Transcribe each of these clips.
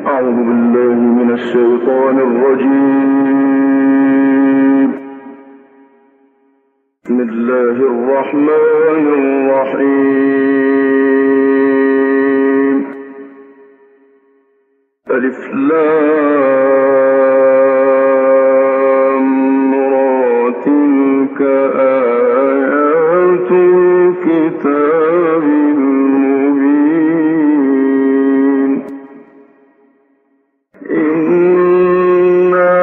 أعوذ بالله من الشيطان الرجيم. بسم الله الرحمن الرحيم. ألف لام را تلك آيات الكتاب المبين. إنا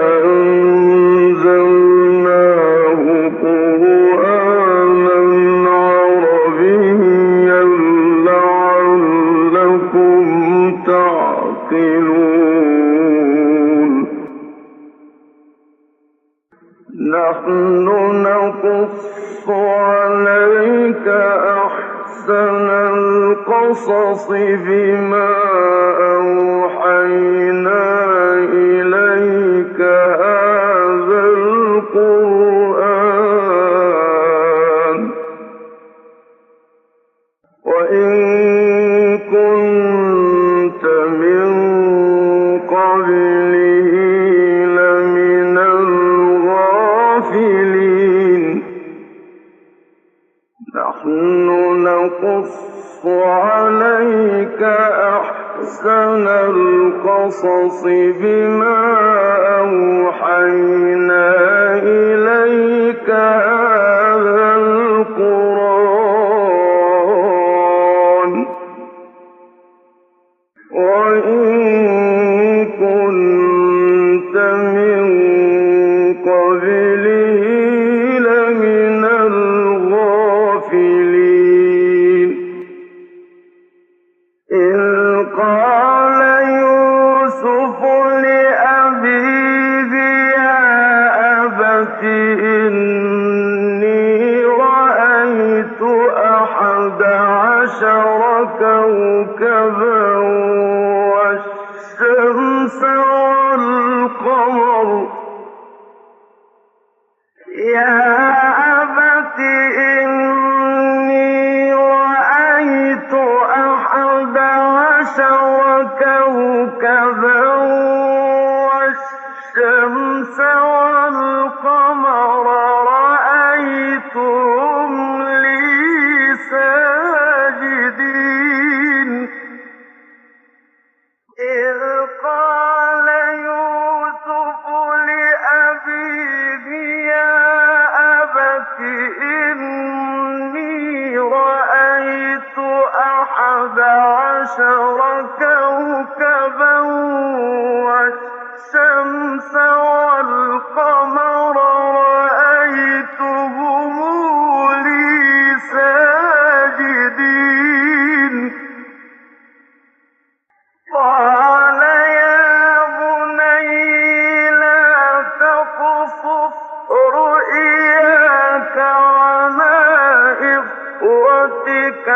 أنزلناه قرآنا عربيا لعلكم تعقلون. نحن نقص عليك أحسن القصص بما أوحينا إليك هذا القرآن وإن كنت من قبله لمن الغافلين. نحن نقص عليك أحسن القصص بما أوحينا إليك هذا القرآن وإن كنت من قبله لمن الغافلين. إذ قال يوسف لأبيه يا أبت إني رأيت 11 كوكبا والشمس والقمر. يا أبت إني رأيت 11 كوكبا والشمس والقمر رأيتهم لي ساجدين. إذ قال يوسف لأبيه يا أبت إني رأيت 11 كوكبا والشمس والقمر رأيتهم لي ساجدين. قال يا بني لا تقصص رؤياك على إخوتك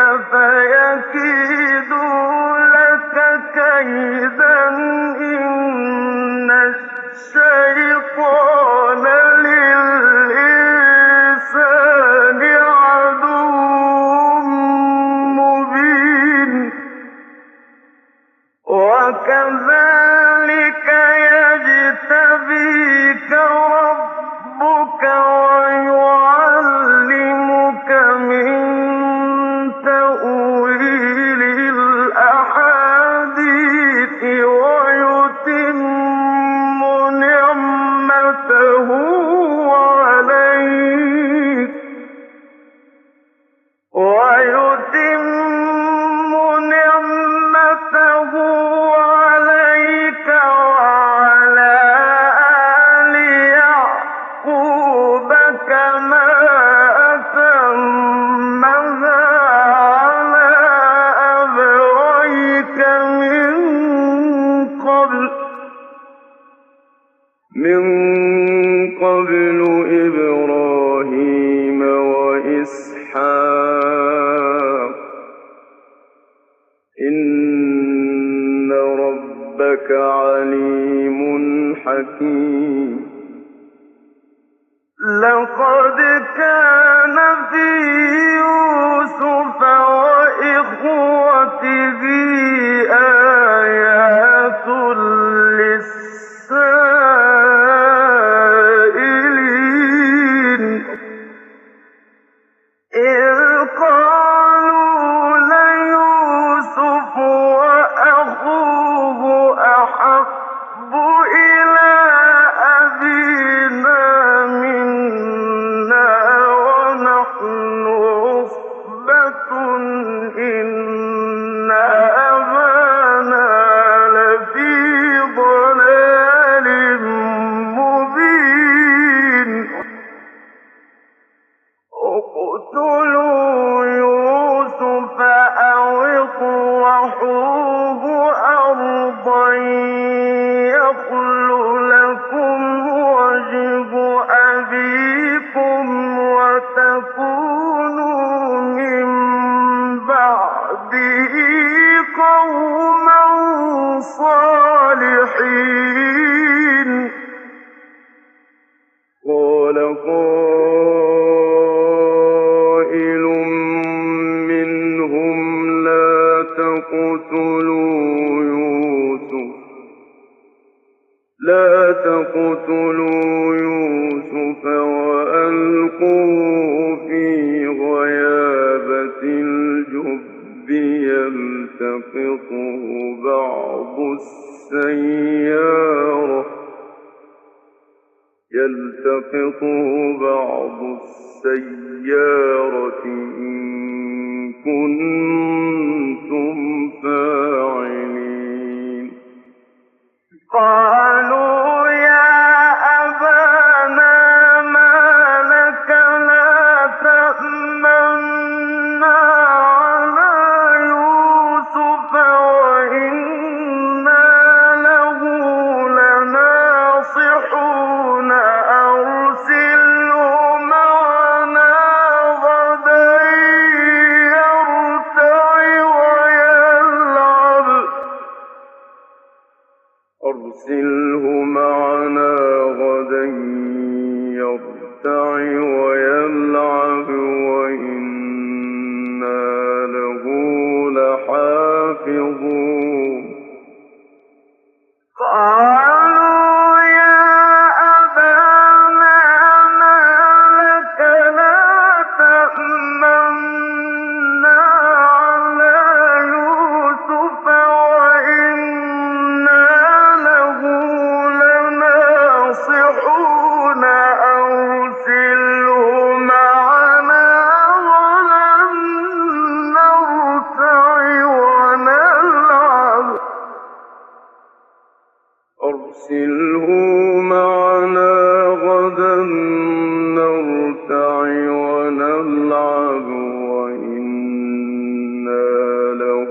فيكيدوا لك كيدا إن الشيطان للإنسان عدو مبين. وكذلك يجتبيك ربك ويعلمك من تأويل الأحاديث ويتم نعمته عليك وعلى آل يعقوب كما أتمها على أبويك من قبل إبراهيم وإسحاق إن ربك عليم حكيم. لقد كان في يوسف وإخوته آيات أرضا يخل لكم وجه أبيكم وتكونوا من بعده قوما صالحين. قال قائل منهم لا تقتلوا يوسف وألقوه في غيابة الجب يلتقطه بعض السيارة إن كنتم فاعلين. قالوا يا أبانا ما لك لا تأمنا على يوسف وإنا له لناصحون أرسله معنا غدا يرتع ويلعب وإنا له لحافظون. قالوا يا أبانا ما لك لا تأمنا على يوسف وإنا له لناصحون أرسله معنا غدا نرتع ونلعب وإنا له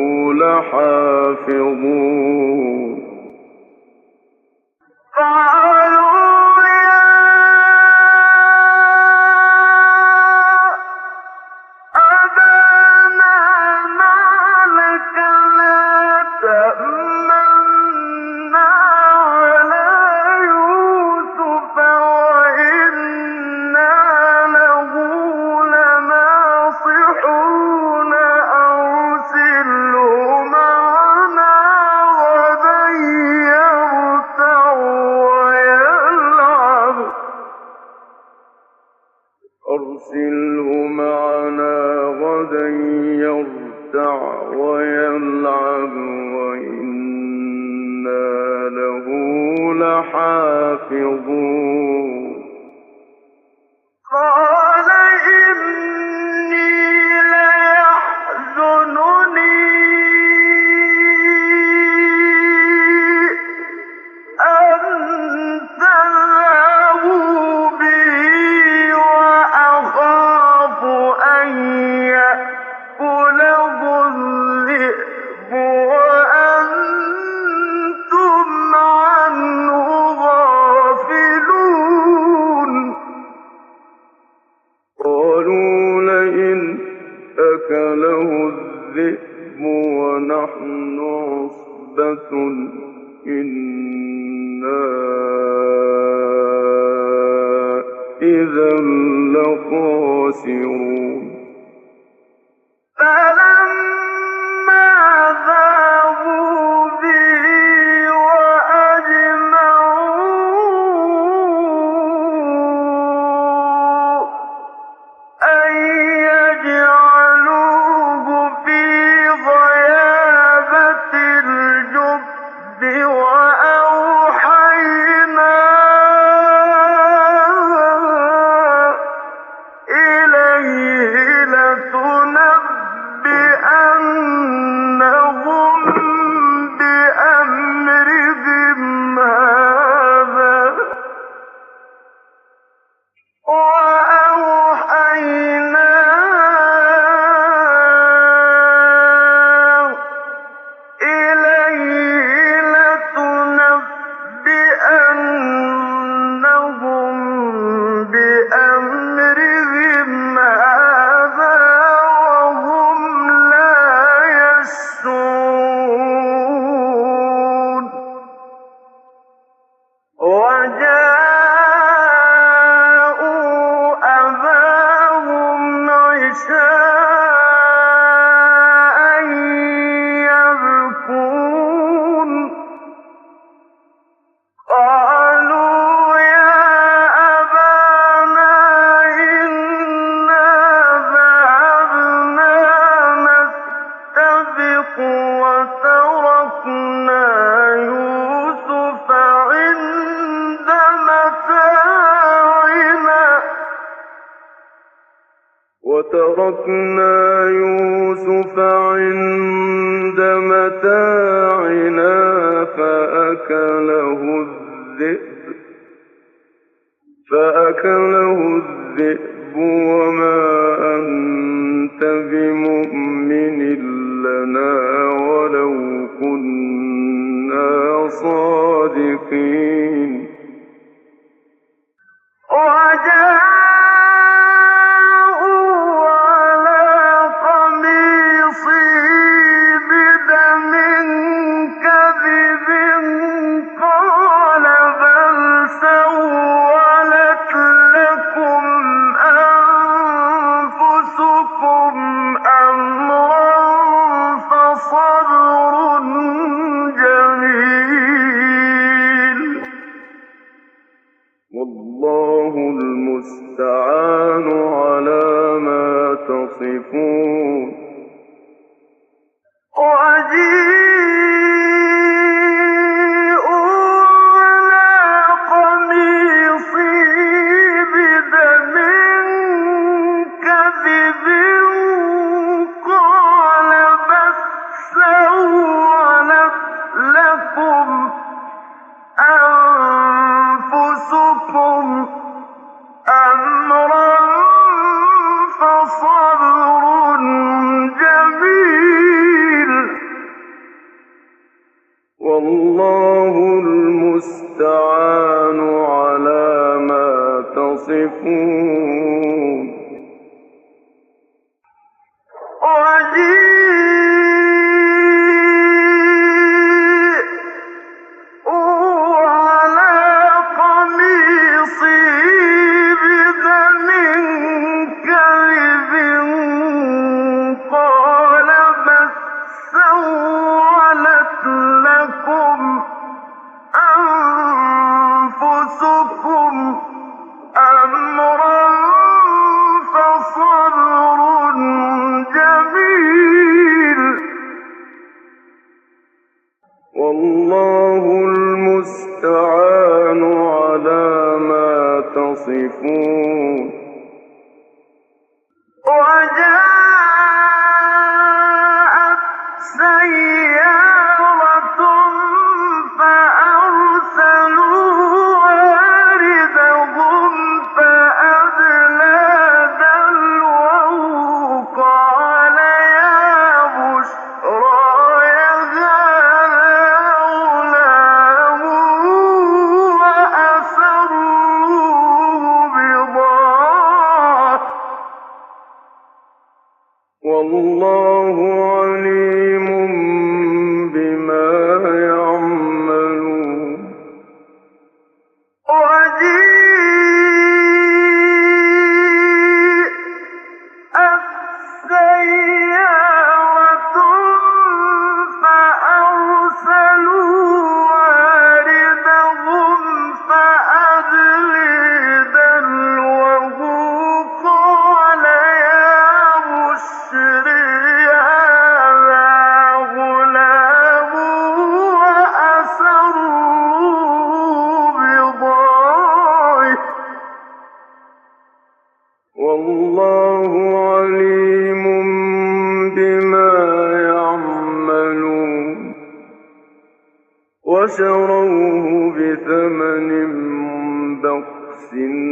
لحافظون. قالوا يا أبانا ما لك لا تأمنا على يوسف وإنا له لناصحون أرسله معنا غدا يرتع ويلعب وإنا له لحافظون. قال إني ليحزنني أن تذهبوا به وأخاف أن يأكله الذئب وأنتم عنه غافلون. قالوا لئن أكله الذئب ونحن عصبة إنا إذا لخاسرون. فلما ذهبوا به وأجمعوا أن يجعلوه في غيابة الجب وأوحينا إليه وتركنا يوسف عند متاعنا فأكله الذئب وما أنت بمؤمن لنا ولو كنا صادقين والله المستعان على ما تصفون وجيء على قميصي بدم كذب قال بل سولت لكم أنفسكم أمرا فصبر جميل والله المستعان على ما تصفون والله المستعان على ما تصفون وجاءت سيارة فأرسلوا واردهم فأدلى دلوه قال يا بشرى والله عليم بما يعملون وجيءت سيارة فأرسلوا واردهم فأدلى دلوه قال يا بشرى هذا غلام وأسروه بضاعة والله عليم بما يعملون وشروه بثمن بخس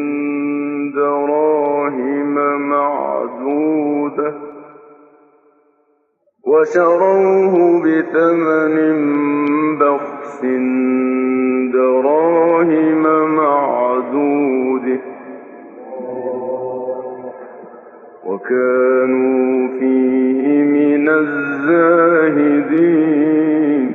دراهم معدودة وكانوا فيه من الزاهدين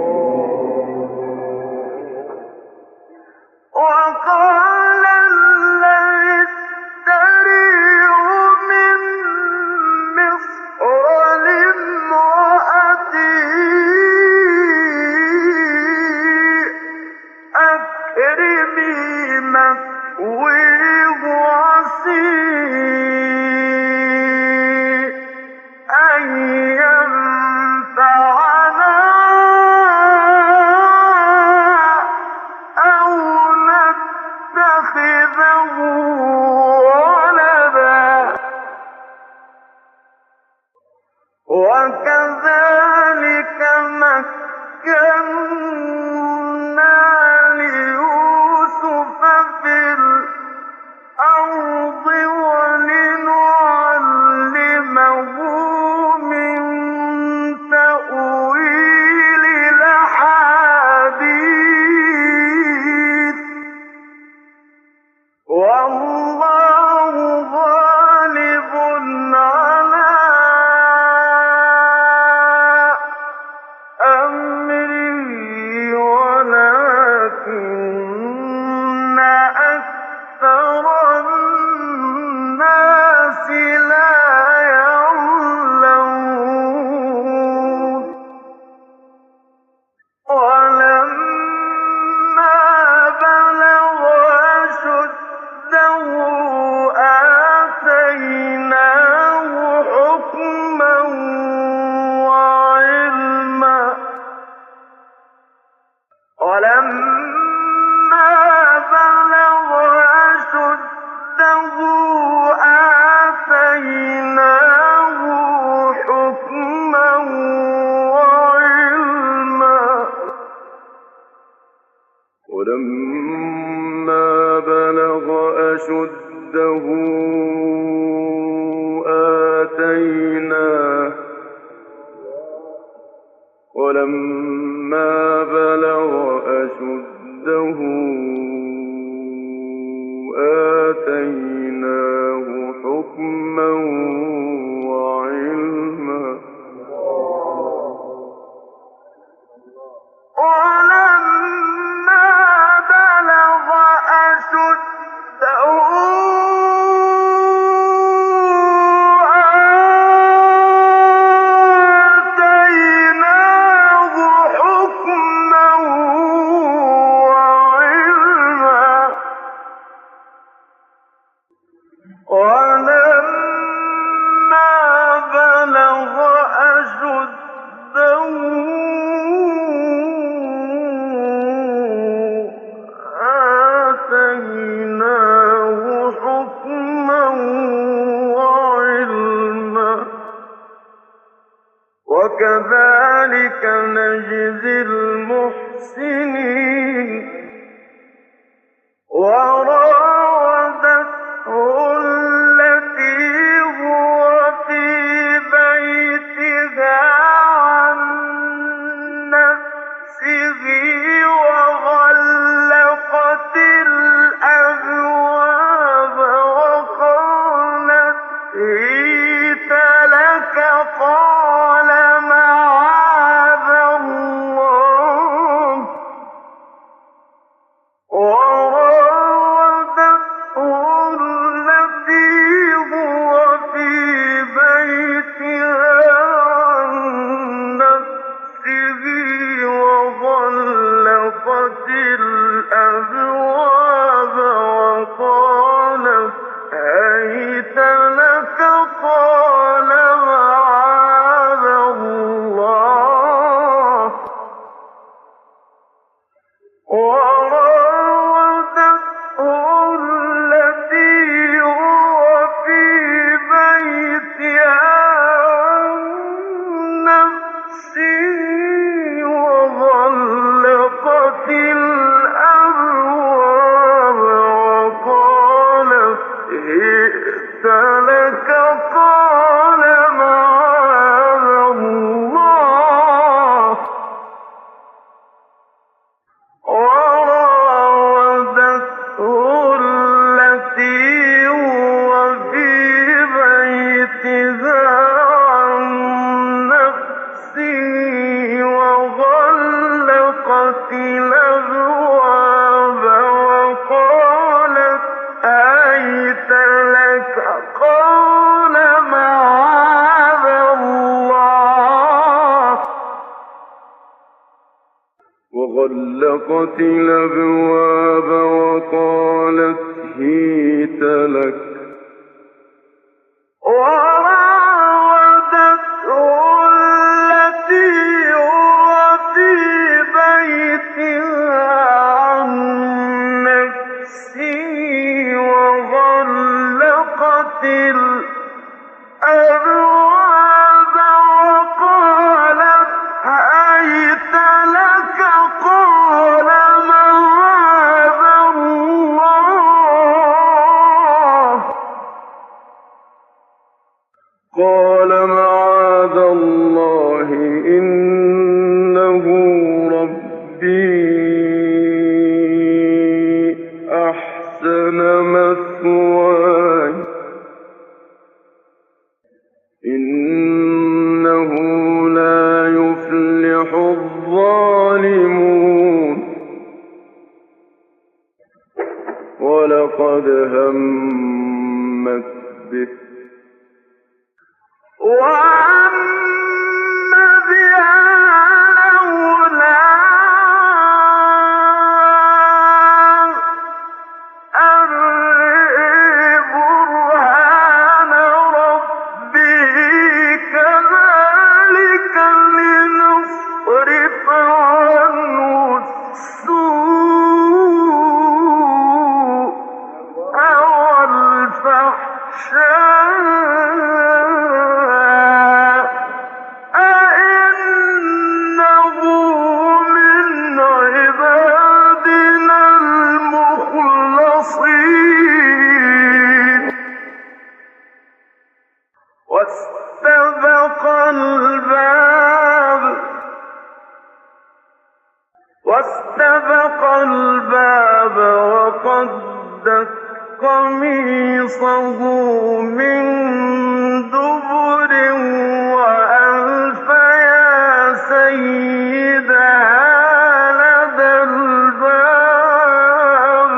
وقال الذي اشتريه من مصر لامرأته ولما بلغ أشده آتيناه حكما وعلما ولما بلغ أشده آتيناه حكما وعلما ولما بلغ أشده آتيناه حكما وعلما ولما بلغ أشده آتيناه حكما وعلما وكذلك نجزي المحسنين وراودته التي هو في بيتها عن نفسه وغلقت الأبواب وقالت هيت لك قال معاذ الله وراودته التي هو في بيتها عن نفسه وغلقت الأبواب وقالت هيت لك قال معاذ الله وراودته التي هو في بيتها عن نفسه وغلقت الأبواب وقالت هئت لك قال معاذ الله وراودته التي هو في بيتها عن نفسه وغلقت الأبواب وقالت هيت لك قال معاذ الله وغلقت الأبواب وقالت هيت لك وراودته التي هو في بيتها عن نفسه وغلقت الأبواب وقالت هيت لك قال معاذ الله قال معاذ الله إنه ربي أحسن مثواي إنه لا يفلح الظالمون ولقد همت به وهم بها لولا أن برهان ربه كذلك لنصرف عنه السوء واستبق الباب وقدت قميصه من دبر وألف يا سيدها لدى الباب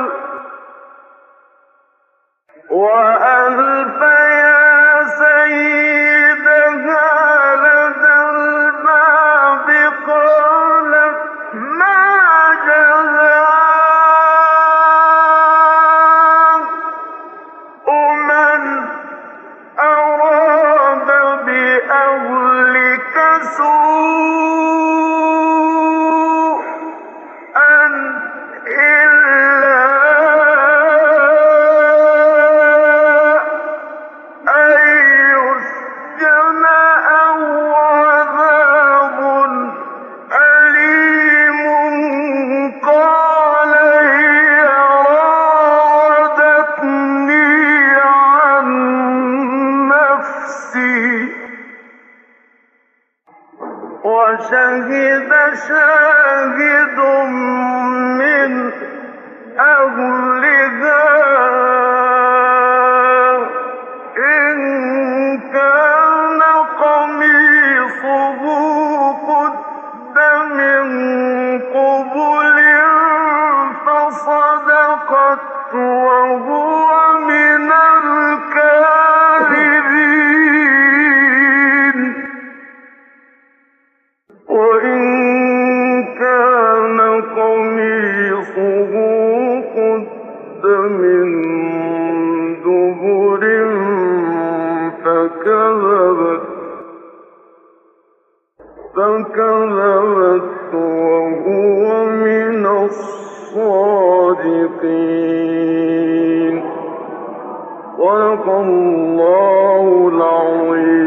وألف يا سيدها لدى الباب قالت ما جزاء من أراد بأهلك سوءا إلا أن يسجن أو عذاب أليم قال هي راودتني عن نفسي وشهد شاهد من أهلها إن كان قميصه قد من قبل فصدقت وهو من الكاذبين وإن كان قميصه قد من دبر فكذبت وهو من الصادقين صدق الله العظيم.